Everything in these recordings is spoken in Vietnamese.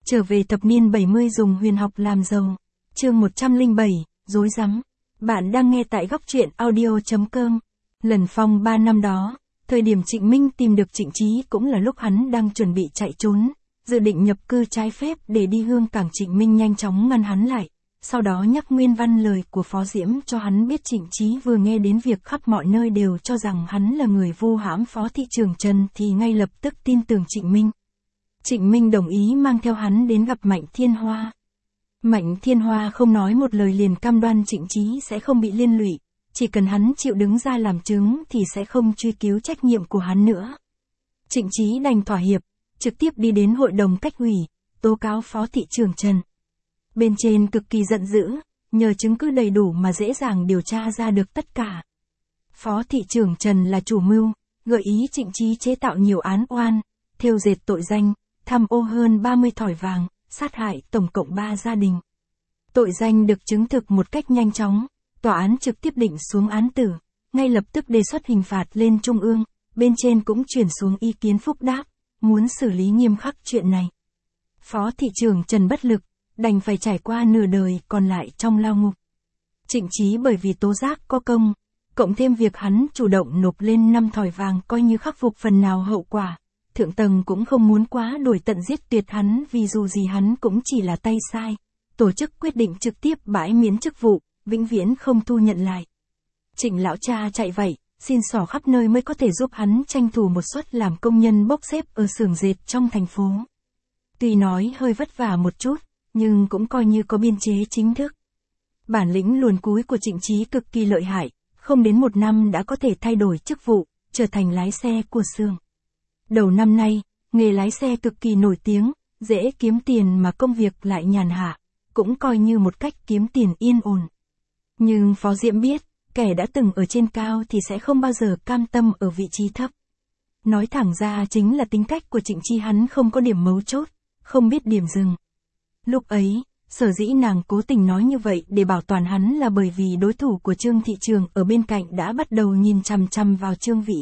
Trở về thập niên 70 dùng huyền học làm giàu. Chương 107, rối rắm. Bạn đang nghe tại góc truyện audio.com. Lần phong 3 năm đó, thời điểm Trịnh Minh tìm được Trịnh Chí cũng là lúc hắn đang chuẩn bị chạy trốn, dự định nhập cư trái phép để đi Hương Cảng. Trịnh Minh nhanh chóng ngăn hắn lại, sau đó nhắc nguyên văn lời của Phó Diễm cho hắn biết. Trịnh Chí vừa nghe đến việc khắp mọi nơi đều cho rằng hắn là người vu hãm Phó thị trưởng Trần thì ngay lập tức tin tưởng Trịnh Minh. Trịnh Minh đồng ý mang theo hắn đến gặp Mạnh Thiên Hoa. Mạnh Thiên Hoa không nói một lời liền cam đoan Trịnh Chí sẽ không bị liên lụy, chỉ cần hắn chịu đứng ra làm chứng thì sẽ không truy cứu trách nhiệm của hắn nữa. Trịnh Chí đành thỏa hiệp, trực tiếp đi đến hội đồng cách ủy, tố cáo Phó thị trưởng Trần. Bên trên cực kỳ giận dữ, nhờ chứng cứ đầy đủ mà dễ dàng điều tra ra được tất cả. Phó thị trưởng Trần là chủ mưu, gợi ý Trịnh Chí chế tạo nhiều án oan, thêu dệt tội danh, tham ô hơn 30 thỏi vàng, sát hại tổng cộng 3 gia đình. Tội danh được chứng thực một cách nhanh chóng, tòa án trực tiếp định xuống án tử, ngay lập tức đề xuất hình phạt lên trung ương, bên trên cũng chuyển xuống ý kiến phúc đáp, muốn xử lý nghiêm khắc chuyện này. Phó thị trưởng Trần bất lực, đành phải trải qua nửa đời còn lại trong lao ngục. Trịnh Chí bởi vì tố giác có công, cộng thêm việc hắn chủ động nộp lên 5 thỏi vàng coi như khắc phục phần nào hậu quả. Thượng tầng cũng không muốn quá đuổi tận giết tuyệt hắn vì dù gì hắn cũng chỉ là tay sai. Tổ chức quyết định trực tiếp bãi miễn chức vụ, vĩnh viễn không thu nhận lại. Trịnh lão cha chạy vậy, xin xỏ khắp nơi mới có thể giúp hắn tranh thủ một suất làm công nhân bốc xếp ở xưởng dệt trong thành phố. Tuy nói hơi vất vả một chút, nhưng cũng coi như có biên chế chính thức. Bản lĩnh luồn cúi của Trịnh Chí cực kỳ lợi hại, không đến 1 năm đã có thể thay đổi chức vụ, trở thành lái xe của xưởng. Đầu năm nay, nghề lái xe cực kỳ nổi tiếng, dễ kiếm tiền mà công việc lại nhàn hạ, cũng coi như một cách kiếm tiền yên ổn. Nhưng Phó Diễm biết, kẻ đã từng ở trên cao thì sẽ không bao giờ cam tâm ở vị trí thấp. Nói thẳng ra chính là tính cách của Trịnh Chí, hắn không có điểm mấu chốt, không biết điểm dừng. Lúc ấy, sở dĩ nàng cố tình nói như vậy để bảo toàn hắn là bởi vì đối thủ của Trương thị trường ở bên cạnh đã bắt đầu nhìn chằm chằm vào Trương Vĩ.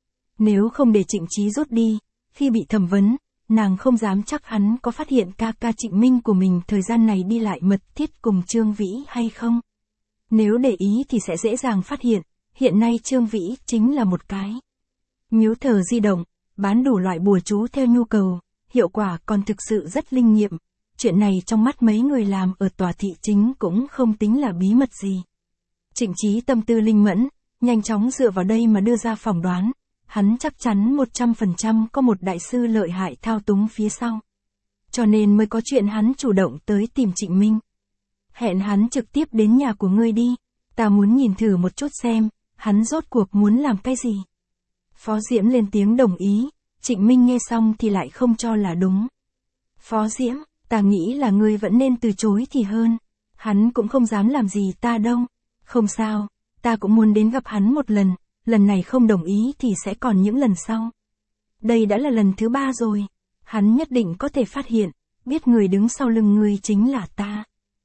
Nếu không để Trịnh Chí rút đi, khi bị thẩm vấn, nàng không dám chắc hắn có phát hiện ca ca Trịnh Minh của mình thời gian này đi lại mật thiết cùng Trương Vĩ hay không. Nếu để ý thì sẽ dễ dàng phát hiện, hiện nay Trương Vĩ chính là một cái miếu thờ di động, bán đủ loại bùa chú theo nhu cầu, hiệu quả còn thực sự rất linh nghiệm. Chuyện này trong mắt mấy người làm ở tòa thị chính cũng không tính là bí mật gì. Trịnh Chí tâm tư linh mẫn, nhanh chóng dựa vào đây mà đưa ra phỏng đoán. Hắn chắc chắn 100% có một đại sư lợi hại thao túng phía sau. Cho nên mới có chuyện hắn chủ động tới tìm Trịnh Minh. Hẹn hắn trực tiếp đến nhà của ngươi đi, ta muốn nhìn thử một chút xem, hắn rốt cuộc muốn làm cái gì. Phó Diễm lên tiếng đồng ý, Trịnh Minh nghe xong thì lại không cho là đúng. Phó Diễm, ta nghĩ là ngươi vẫn nên từ chối thì hơn, hắn cũng không dám làm gì ta đâu. Không sao, ta cũng muốn đến gặp hắn một lần này không đồng ý thì sẽ còn những lần sau. Đây đã là lần thứ 3 rồi, hắn nhất định có thể phát hiện, biết người đứng sau lưng ngươi chính là ta.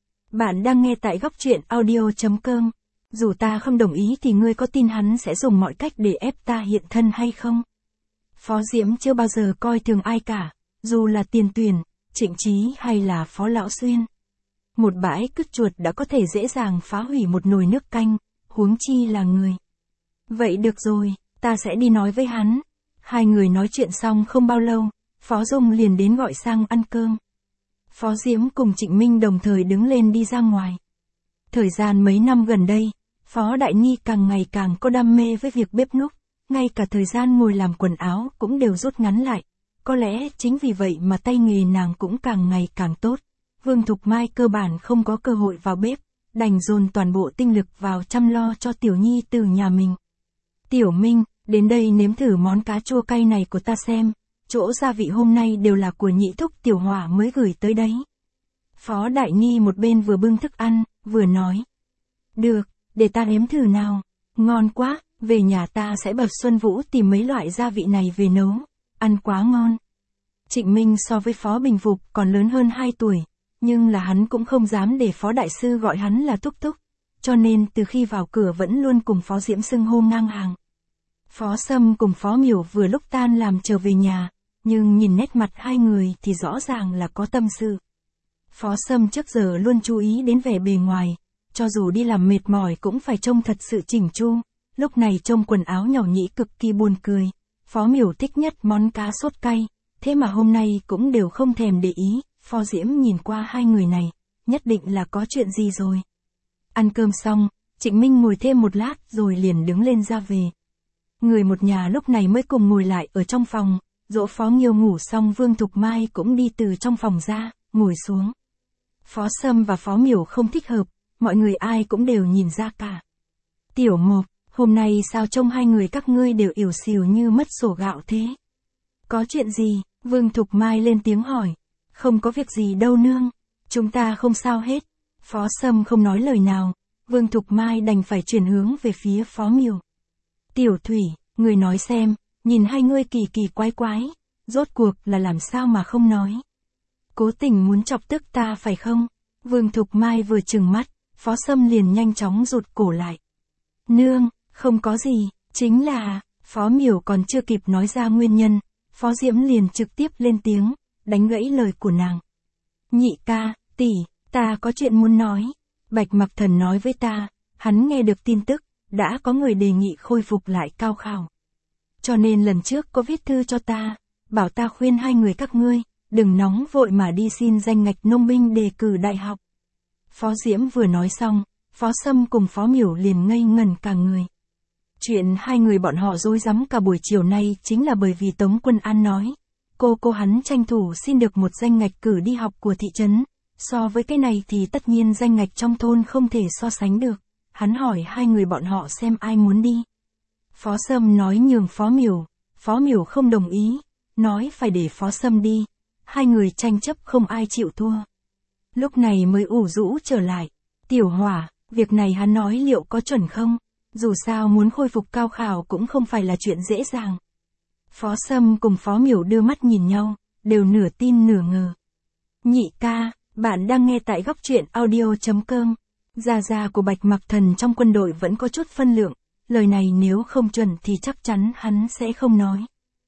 Bạn đang nghe tại góc truyện audio.com, dù ta không đồng ý thì ngươi có tin hắn sẽ dùng mọi cách để ép ta hiện thân hay không? Phó Diễm chưa bao giờ coi thường ai cả, dù là Tiền Tuyền, Trịnh Chí hay là Phó Lão Xuyên. Một bãi cứt chuột đã có thể dễ dàng phá hủy một nồi nước canh, huống chi là người. Vậy được rồi, ta sẽ đi nói với hắn. Hai người nói chuyện xong không bao lâu, Phó Dung liền đến gọi sang ăn cơm. Phó Diễm cùng Trịnh Minh đồng thời đứng lên đi ra ngoài. Thời gian mấy năm gần đây, Phó Đại Ni càng ngày càng có đam mê với việc bếp núc, ngay cả thời gian ngồi làm quần áo cũng đều rút ngắn lại. Có lẽ chính vì vậy mà tay nghề nàng cũng càng ngày càng tốt. Vương Thục Mai cơ bản không có cơ hội vào bếp, đành dồn toàn bộ tinh lực vào chăm lo cho Tiểu Nhi từ nhà mình. Tiểu Minh, đến đây nếm thử món cá chua cay này của ta xem, chỗ gia vị hôm nay đều là của nhị thúc Tiểu Hỏa mới gửi tới đấy. Phó Đại Ni một bên vừa bưng thức ăn, vừa nói. Được, để ta nếm thử nào, ngon quá, về nhà ta sẽ bảo Xuân Vũ tìm mấy loại gia vị này về nấu, ăn quá ngon. Trịnh Minh so với Phó Bình Phục còn lớn hơn 2 tuổi, nhưng là hắn cũng không dám để Phó Đại Sư gọi hắn là thúc thúc, cho nên từ khi vào cửa vẫn luôn cùng Phó Diễm xưng hô ngang hàng. Phó Sâm cùng Phó Miểu vừa lúc tan làm trở về nhà, nhưng nhìn nét mặt hai người thì rõ ràng là có tâm sự. Phó Sâm trước giờ luôn chú ý đến vẻ bề ngoài, cho dù đi làm mệt mỏi cũng phải trông thật sự chỉnh chu, lúc này trông quần áo nhỏ nhĩ cực kỳ buồn cười. Phó Miểu thích nhất món cá sốt cay, thế mà hôm nay cũng đều không thèm để ý. Phó Diễm nhìn qua hai người này, nhất định là có chuyện gì rồi. Ăn cơm xong, Trịnh Minh ngồi thêm một lát rồi liền đứng lên ra về. Người một nhà lúc này mới cùng ngồi lại ở trong phòng, dỗ Phó Nghiêu ngủ xong Vương Thục Mai cũng đi từ trong phòng ra, ngồi xuống. Phó Sâm và Phó Miểu không thích hợp, mọi người ai cũng đều nhìn ra cả. Tiểu Mộc, hôm nay sao trông hai người các ngươi đều ỉu xìu như mất sổ gạo thế? Có chuyện gì? Vương Thục Mai lên tiếng hỏi. Không có việc gì đâu nương, chúng ta không sao hết. Phó Sâm không nói lời nào, Vương Thục Mai đành phải chuyển hướng về phía Phó Miểu. Tiểu Thủy, người nói xem, nhìn hai ngươi kỳ kỳ quái quái, rốt cuộc là làm sao mà không nói? Cố tình muốn chọc tức ta phải không? Vương Thục Mai vừa trừng mắt, Phó Sâm liền nhanh chóng rụt cổ lại. Nương, không có gì, chính là, Phó Miểu còn chưa kịp nói ra nguyên nhân, Phó Diễm liền trực tiếp lên tiếng, đánh gãy lời của nàng. Nhị ca, tỷ, ta có chuyện muốn nói. Bạch Mặc Thần nói với ta, hắn nghe được tin tức, đã có người đề nghị khôi phục lại cao khảo. Cho nên lần trước có viết thư cho ta, bảo ta khuyên hai người các ngươi, đừng nóng vội mà đi xin danh ngạch nông binh đề cử đại học. Phó Diễm vừa nói xong, Phó Sâm cùng Phó Miểu liền ngây ngẩn cả người. Chuyện hai người bọn họ rối rắm cả buổi chiều nay chính là bởi vì Tống Quân An nói, cô hắn tranh thủ xin được một danh ngạch cử đi học của thị trấn, so với cái này thì tất nhiên danh ngạch trong thôn không thể so sánh được. Hắn hỏi hai người bọn họ xem ai muốn đi. Phó Sâm nói nhường Phó Miểu không đồng ý, nói phải để Phó Sâm đi. Hai người tranh chấp không ai chịu thua. Lúc này mới ủ rũ trở lại. Tiểu Hỏa, việc này hắn nói liệu có chuẩn không? Dù sao muốn khôi phục cao khảo cũng không phải là chuyện dễ dàng. Phó Sâm cùng Phó Miểu đưa mắt nhìn nhau, đều nửa tin nửa ngờ. Nhị ca, bạn đang nghe tại góc truyện audio.com. Gia của Bạch Mặc Thần trong quân đội vẫn có chút phân lượng, lời này nếu không chuẩn thì chắc chắn hắn sẽ không nói.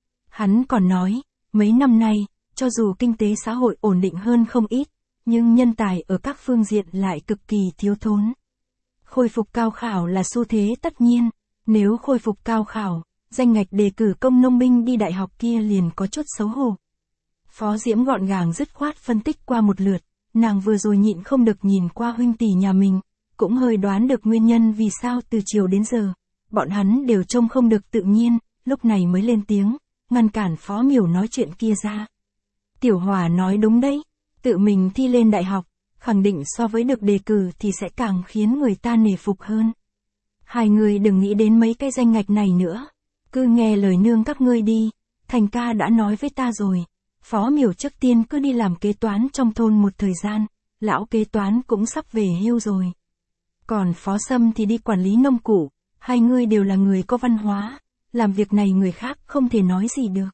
Hắn còn nói, mấy năm nay, cho dù kinh tế xã hội ổn định hơn không ít, nhưng nhân tài ở các phương diện lại cực kỳ thiếu thốn. Khôi phục cao khảo là xu thế tất nhiên, nếu khôi phục cao khảo, danh ngạch đề cử công nông binh đi đại học kia liền có chút xấu hổ. Phó Diễm gọn gàng dứt khoát phân tích qua một lượt, nàng vừa rồi nhịn không được nhìn qua huynh tỷ nhà mình, cũng hơi đoán được nguyên nhân vì sao từ chiều đến giờ, bọn hắn đều trông không được tự nhiên, lúc này mới lên tiếng, ngăn cản Phó Miểu nói chuyện kia ra. Tiểu Hòa nói đúng đấy, tự mình thi lên đại học, khẳng định so với được đề cử thì sẽ càng khiến người ta nể phục hơn. Hai người đừng nghĩ đến mấy cái danh ngạch này nữa, cứ nghe lời nương các ngươi đi, Thành ca đã nói với ta rồi. Phó Miểu trước tiên cứ đi làm kế toán trong thôn một thời gian, lão kế toán cũng sắp về hưu rồi. Còn Phó Sâm thì đi quản lý nông cụ, hai người đều là người có văn hóa, làm việc này người khác không thể nói gì được.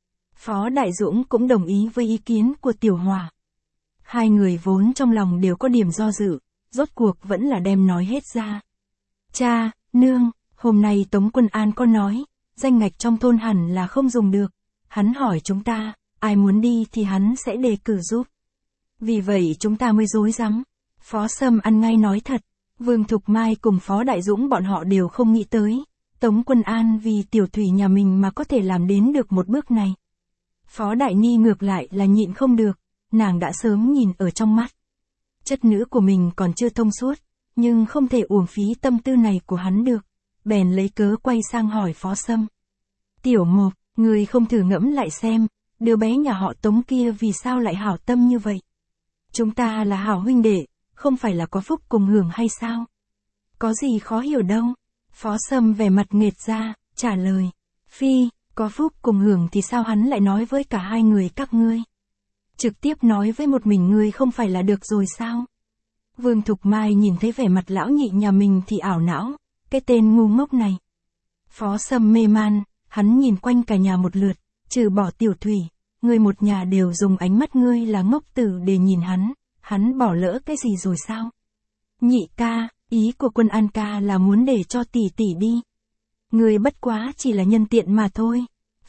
Phó Đại Dũng cũng đồng ý với ý kiến của Tiểu Hòa. Hai người vốn trong lòng đều có điểm do dự, rốt cuộc vẫn là đem nói hết ra. Cha, nương, hôm nay Tống Quân An có nói, danh ngạch trong thôn hẳn là không dùng được, hắn hỏi chúng ta, ai muốn đi thì hắn sẽ đề cử giúp. Vì vậy chúng ta mới rối rắm. Phó Sâm ăn ngay nói thật, Vương Thục Mai cùng Phó Đại Dũng bọn họ đều không nghĩ tới, Tống Quân An vì Tiểu Thủy nhà mình mà có thể làm đến được một bước này. Phó Đại Ni ngược lại là nhịn không được, nàng đã sớm nhìn ở trong mắt. Chất nữ của mình còn chưa thông suốt, nhưng không thể uổng phí tâm tư này của hắn được, bèn lấy cớ quay sang hỏi Phó Sâm. Tiểu Mộc, người không thử ngẫm lại xem, đứa bé nhà họ Tống kia vì sao lại hảo tâm như vậy? Chúng ta là hảo huynh đệ, không phải là có phúc cùng hưởng hay sao? Có gì khó hiểu đâu? Phó Sâm vẻ mặt nghệt ra, trả lời. Phi, có phúc cùng hưởng thì sao hắn lại nói với cả hai người các ngươi? Trực tiếp nói với một mình ngươi không phải là được rồi sao? Vương Thục Mai nhìn thấy vẻ mặt lão nhị nhà mình thì ảo não, cái tên ngu ngốc này. Phó Sâm mê man, hắn nhìn quanh cả nhà một lượt, trừ bỏ Tiểu Thủy, người một nhà đều dùng ánh mắt ngươi là ngốc tử để nhìn hắn bỏ lỡ cái gì rồi sao? Nhị ca, ý của Quân An ca là muốn để cho tỷ tỷ đi. Ngươi bất quá chỉ là nhân tiện mà thôi.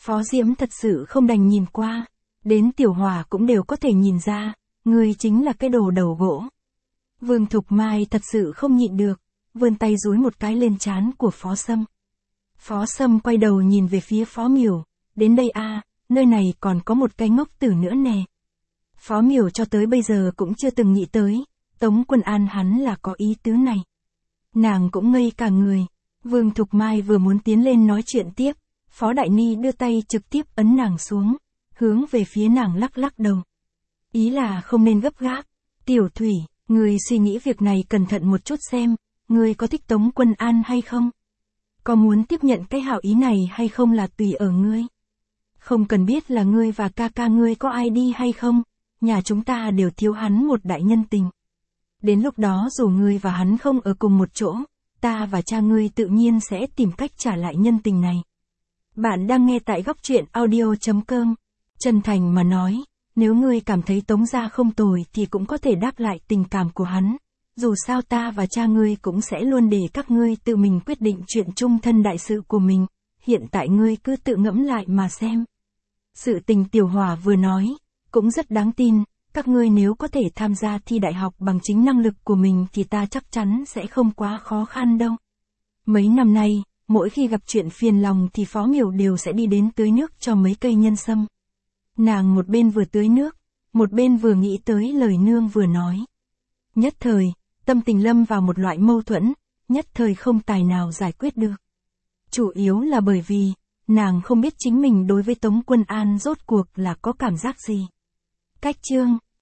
Phó Diễm thật sự không đành nhìn qua. Đến Tiểu Hòa cũng đều có thể nhìn ra, ngươi chính là cái đồ đầu gỗ. Vương Thục Mai thật sự không nhịn được, vươn tay dúi một cái lên trán của Phó Sâm. Phó Sâm quay đầu nhìn về phía Phó Miểu, đến đây a, nơi này còn có một cái ngốc tử nữa nè. Phó Miểu cho tới bây giờ cũng chưa từng nghĩ tới, Tống Quân An hắn là có ý tứ này. Nàng cũng ngây cả người, Vương Thục Mai vừa muốn tiến lên nói chuyện tiếp, Phó Đại Ni đưa tay trực tiếp ấn nàng xuống, hướng về phía nàng lắc lắc đầu. Ý là không nên gấp gáp, Tiểu Thủy, ngươi suy nghĩ việc này cẩn thận một chút xem, ngươi có thích Tống Quân An hay không? Có muốn tiếp nhận cái hảo ý này hay không là tùy ở ngươi. Không cần biết là ngươi và ca ca ngươi có ai đi hay không, nhà chúng ta đều thiếu hắn một đại nhân tình. Đến lúc đó dù ngươi và hắn không ở cùng một chỗ, ta và cha ngươi tự nhiên sẽ tìm cách trả lại nhân tình này. Bạn đang nghe tại góc truyện audio.com. Chân thành mà nói, nếu ngươi cảm thấy Tống gia không tồi thì cũng có thể đáp lại tình cảm của hắn. Dù sao ta và cha ngươi cũng sẽ luôn để các ngươi tự mình quyết định chuyện chung thân đại sự của mình. Hiện tại ngươi cứ tự ngẫm lại mà xem. Sự tình Tiểu Hòa vừa nói, cũng rất đáng tin. Các ngươi nếu có thể tham gia thi đại học bằng chính năng lực của mình thì ta chắc chắn sẽ không quá khó khăn đâu. Mấy năm nay, mỗi khi gặp chuyện phiền lòng thì Phó Miểu đều sẽ đi đến tưới nước cho mấy cây nhân sâm. Nàng một bên vừa tưới nước, một bên vừa nghĩ tới lời nương vừa nói. Nhất thời, tâm tình lâm vào một loại mâu thuẫn, nhất thời không tài nào giải quyết được. Chủ yếu là bởi vì, nàng không biết chính mình đối với Tống Quân An rốt cuộc là có cảm giác gì. Cách chương